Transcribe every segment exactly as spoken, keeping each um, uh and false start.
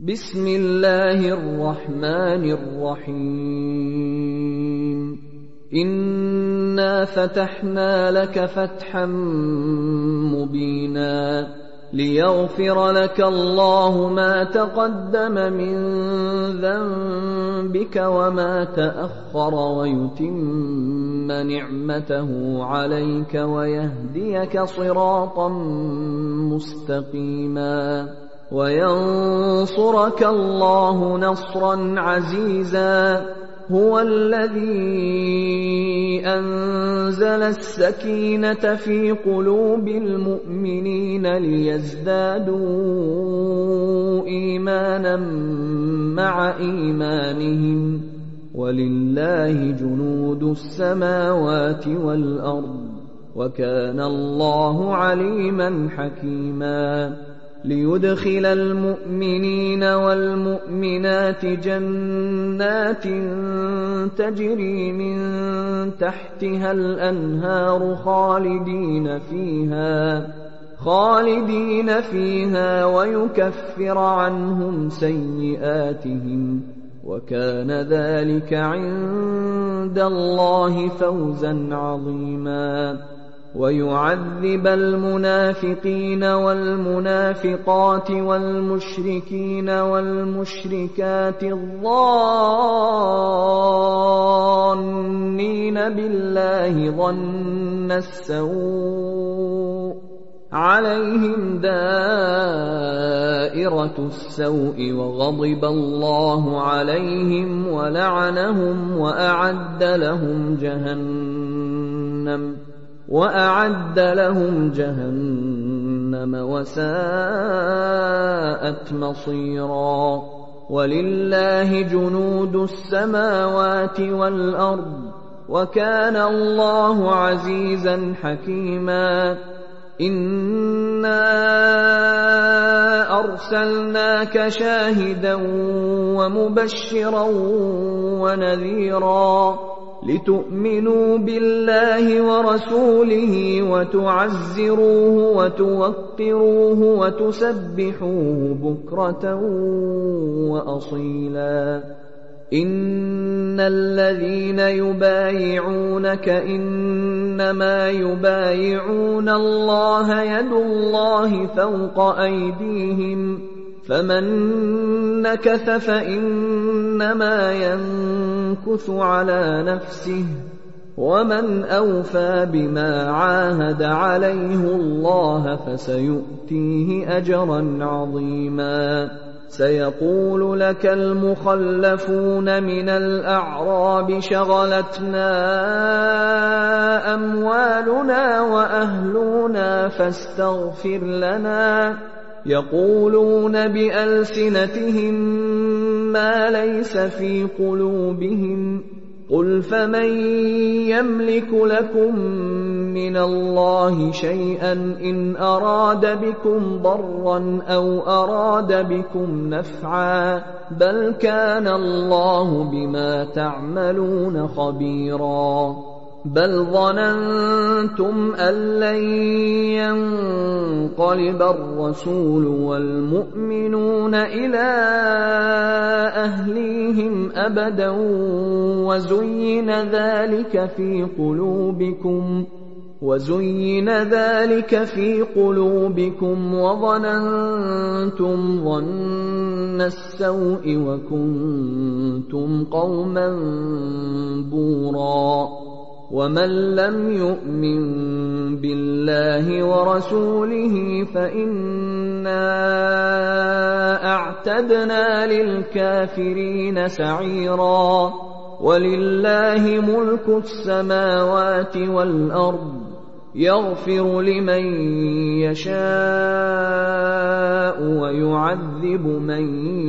بسم الله الرحمن الرحيم إنا فتحنا لك فتحا مبينا ليغفر لك الله ما تقدم من ذنبك وما تأخر ويتم نعمته عليك ويهديك صراطا مستقيما وينصرك الله نصرا عزيزا هو الذي أنزل السكينة في قلوب المؤمنين ليزدادوا إيمانا مع إيمانهم ولله جنود السماوات والأرض وكان الله عليما حكيما ليدخل المؤمنين والمؤمنات جنات تجري من تحتها الأنهار خالدين فيها خالدين فيها ويكفر عنهم سيئاتهم وكان ذلك عند الله فوزا عظيما ويعذب المنافقين والمنافقات والمشركين والمشركات الظانين بالله ظن السوء عليهم دائرة السوء وغضب الله عليهم ولعنهم وأعد لهم جهنم وأعد لهم جهنم وساءت مصيرا ولله جنود السماوات والأرض وكان الله عزيزا حكيما إنا أرسلناك شاهدا ومبشرا ونذيرا لتؤمنوا بالله ورسوله وتعزروه وتوقروه وتسبحوه بكرة وأصيلا إن الذين يبايعونك إنما يبايعون الله يد الله فوق أيديهم فمن نكث فإنما ينكث على نفسه ومن أوفى بما عاهد عليه الله فسيؤتيه أجرا عظيما سيقول لك المخلفون من الأعراب شغلتنا أموالنا وأهلنا فاستغفر لنا يقولون بألسنتهم ما ليس في قلوبهم قل فمن يملك لكم من الله شيئا إن أراد بكم ضرا أو أراد بكم نفعا بل كان الله بما تعملون خبيرا بل ظننتم أن لن ينقلب الرسول والمؤمنون إلى أهليهم أبدا وزين ذلك في قلوبكم وزين ذلك في قلوبكم وظننتم ظن السوء وكنتم قوما بورا ومن لم يؤمن بالله ورسوله فإنا أعتدنا للكافرين سعيرا ولله ملك السماوات والأرض يغفر لمن يشاء ويعذب من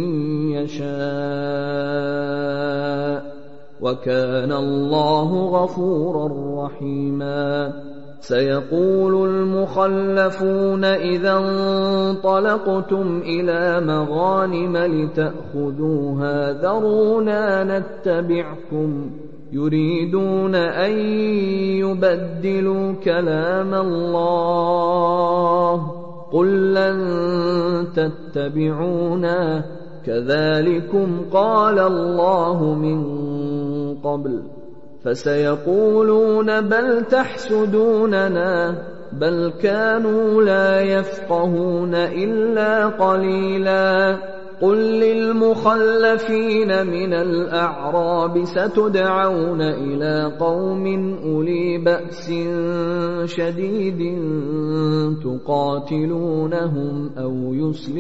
يشاء وكان الله غفورا رحيما سيقول المخلفون إذا انطلقتم إلى مغانم لتأخذوها ذرونا نتبعكم يريدون أن يبدلوا كلام الله قل لن تتبعونا كذلكم قال الله من قبل فسيقولون بل تحسدوننا بل كانوا لا يفقهون إلا قليلا قل للمخلفين من الأعراب ستدعون إلى قوم أولي بأس شديد تقاتلونهم أو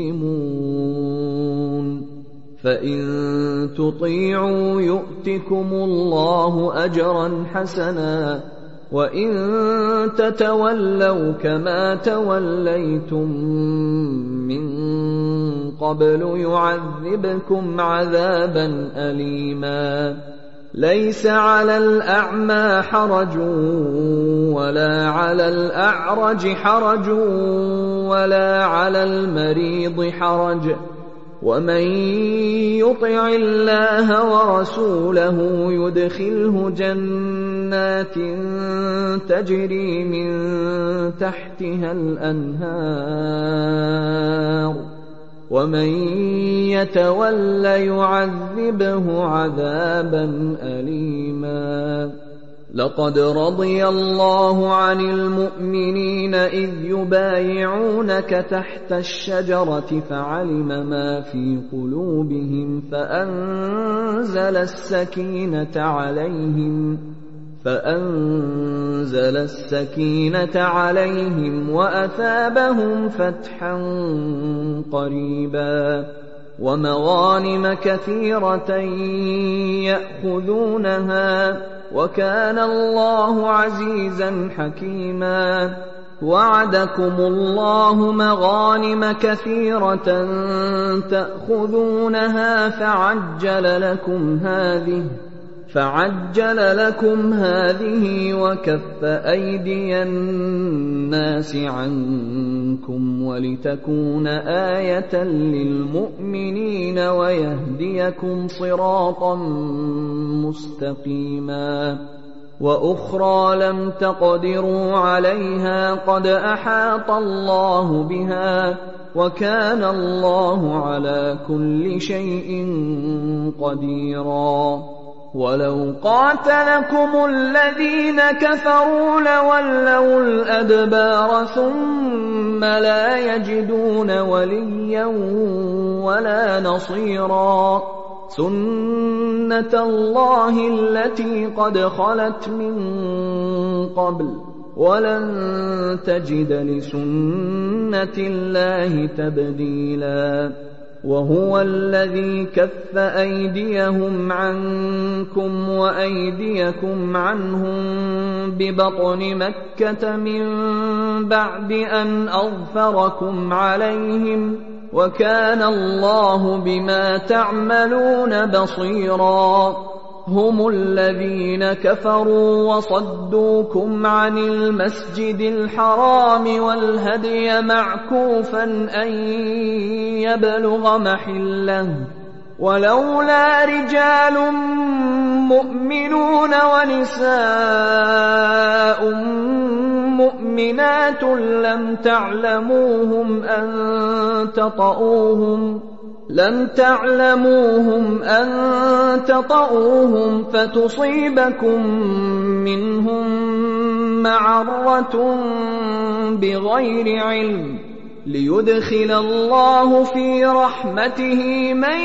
يسلمون فإن تطيعوا يؤتكم الله أجرا حسنا وإن تتولوا كما توليتم من قبل يعذبكم عذابا أليما ليس على الأعمى حرج ولا على الأعرج حرج ولا على المريض حرج ومن يطع الله ورسوله يدخله جنات تجري من تحتها الأنهار ومن يتول يعذبه عذابا أليما لقد رضي الله عن المؤمنين إذ يبايعونك تحت الشجرة فعلم ما في قلوبهم فأنزل السكينة عليهم فأنزل السكينة عليهم وأثابهم فتحا قريبا ومغانم كثيرة يأخذونها وكان الله عزيزا حكيما وعدكم الله مغانم كثيرة تأخذونها فعجل لكم هذه فعجل لكم هذه وكف أيدي الناس عنكم ولتكون آية للمؤمنين ويهديكم صراطا مستقيما وأخرى لم تقدروا عليها قد أحاط الله بها وكان الله على كل شيء قديرا ولو قاتلكم الذين كفروا لولوا الأدبار ثم لا يجدون وليا ولا نصيرا سنة الله التي قد خلت من قبل ولن تجد لسنة الله تبديلا وهو الذي كف أيديهم عنكم وأيديكم عنهم ببطن مكة من بعد أن أظفركم عليهم وكان الله بما تعملون بصيرا هم الذين كفروا وصدوكم عن المسجد الحرام والهدي معكوفا أن يبلغ محله ولولا رجال مؤمنون ونساء مؤمنات لم تعلموهم أن تطؤوهم لم تعلموهم أن تطؤوهم فتصيبكم منهم معرة بغير علم ليدخل الله في رحمته من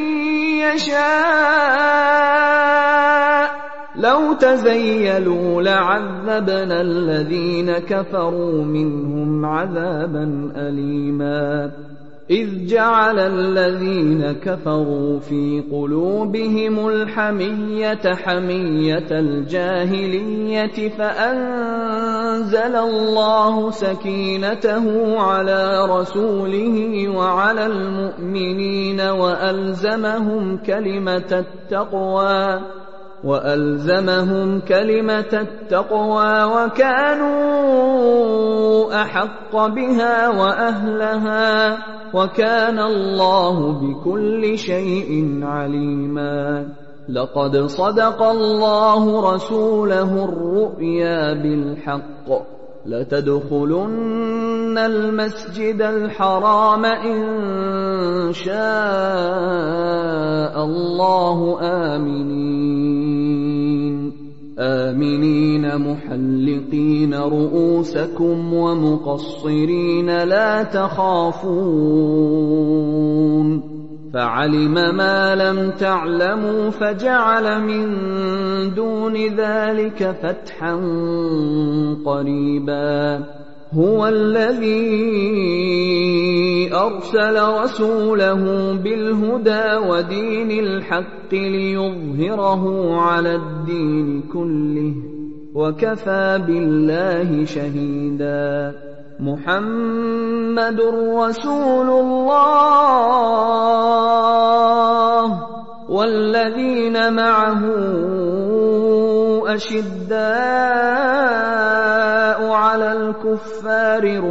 يشاء لو تزيلوا لعذبنا الذين كفروا منهم عذابا أليما إذ جعل الذين كفروا في قلوبهم الحمية حمية الجاهلية فأنزل الله سكينته على رسوله وعلى المؤمنين وألزمهم كلمة التقوى وألزمهم كلمة التقوى وكانوا أحق بها وأهلها وكان الله بكل شيء عليما لقد صدق الله رسوله الرؤيا بالحق لتدخلن المسجد الحرام إن شاء الله آمنين آمنين محلقين رؤوسكم ومقصرين لا تخافون فعلم ما لم تعلموا فجعل من دون ذلك فتحا قريبا هو الذي أرسل رسوله بالهدى ودين الحق ليظهره على الدين كله وكفى بالله شهيدا محمد رسول الله والذين معه أشداء على الكفار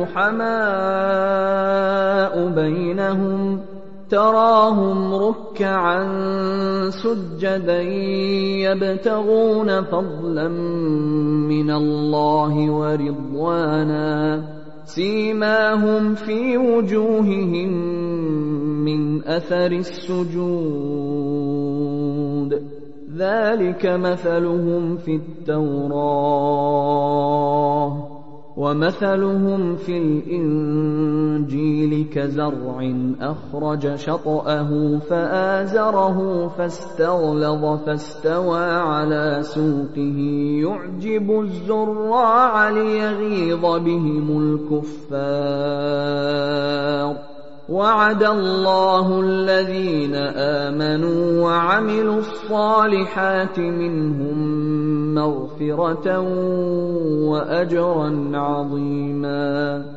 رحماء بينهم تراهم ركعا سجدا يبتغون فضلا من الله ورضوانا سيماهم في وجوههم من أثر السجود ذلك مثلهم في التوراة ومثلهم في الإنجيل كزرع أخرج شطأه فآزره فاستغلظ فاستوى على سوقه يعجب الزراع ليغيظ بهم الكفار وعد الله الذين آمنوا وعملوا الصالحات منهم مغفرة وأجرا عظيما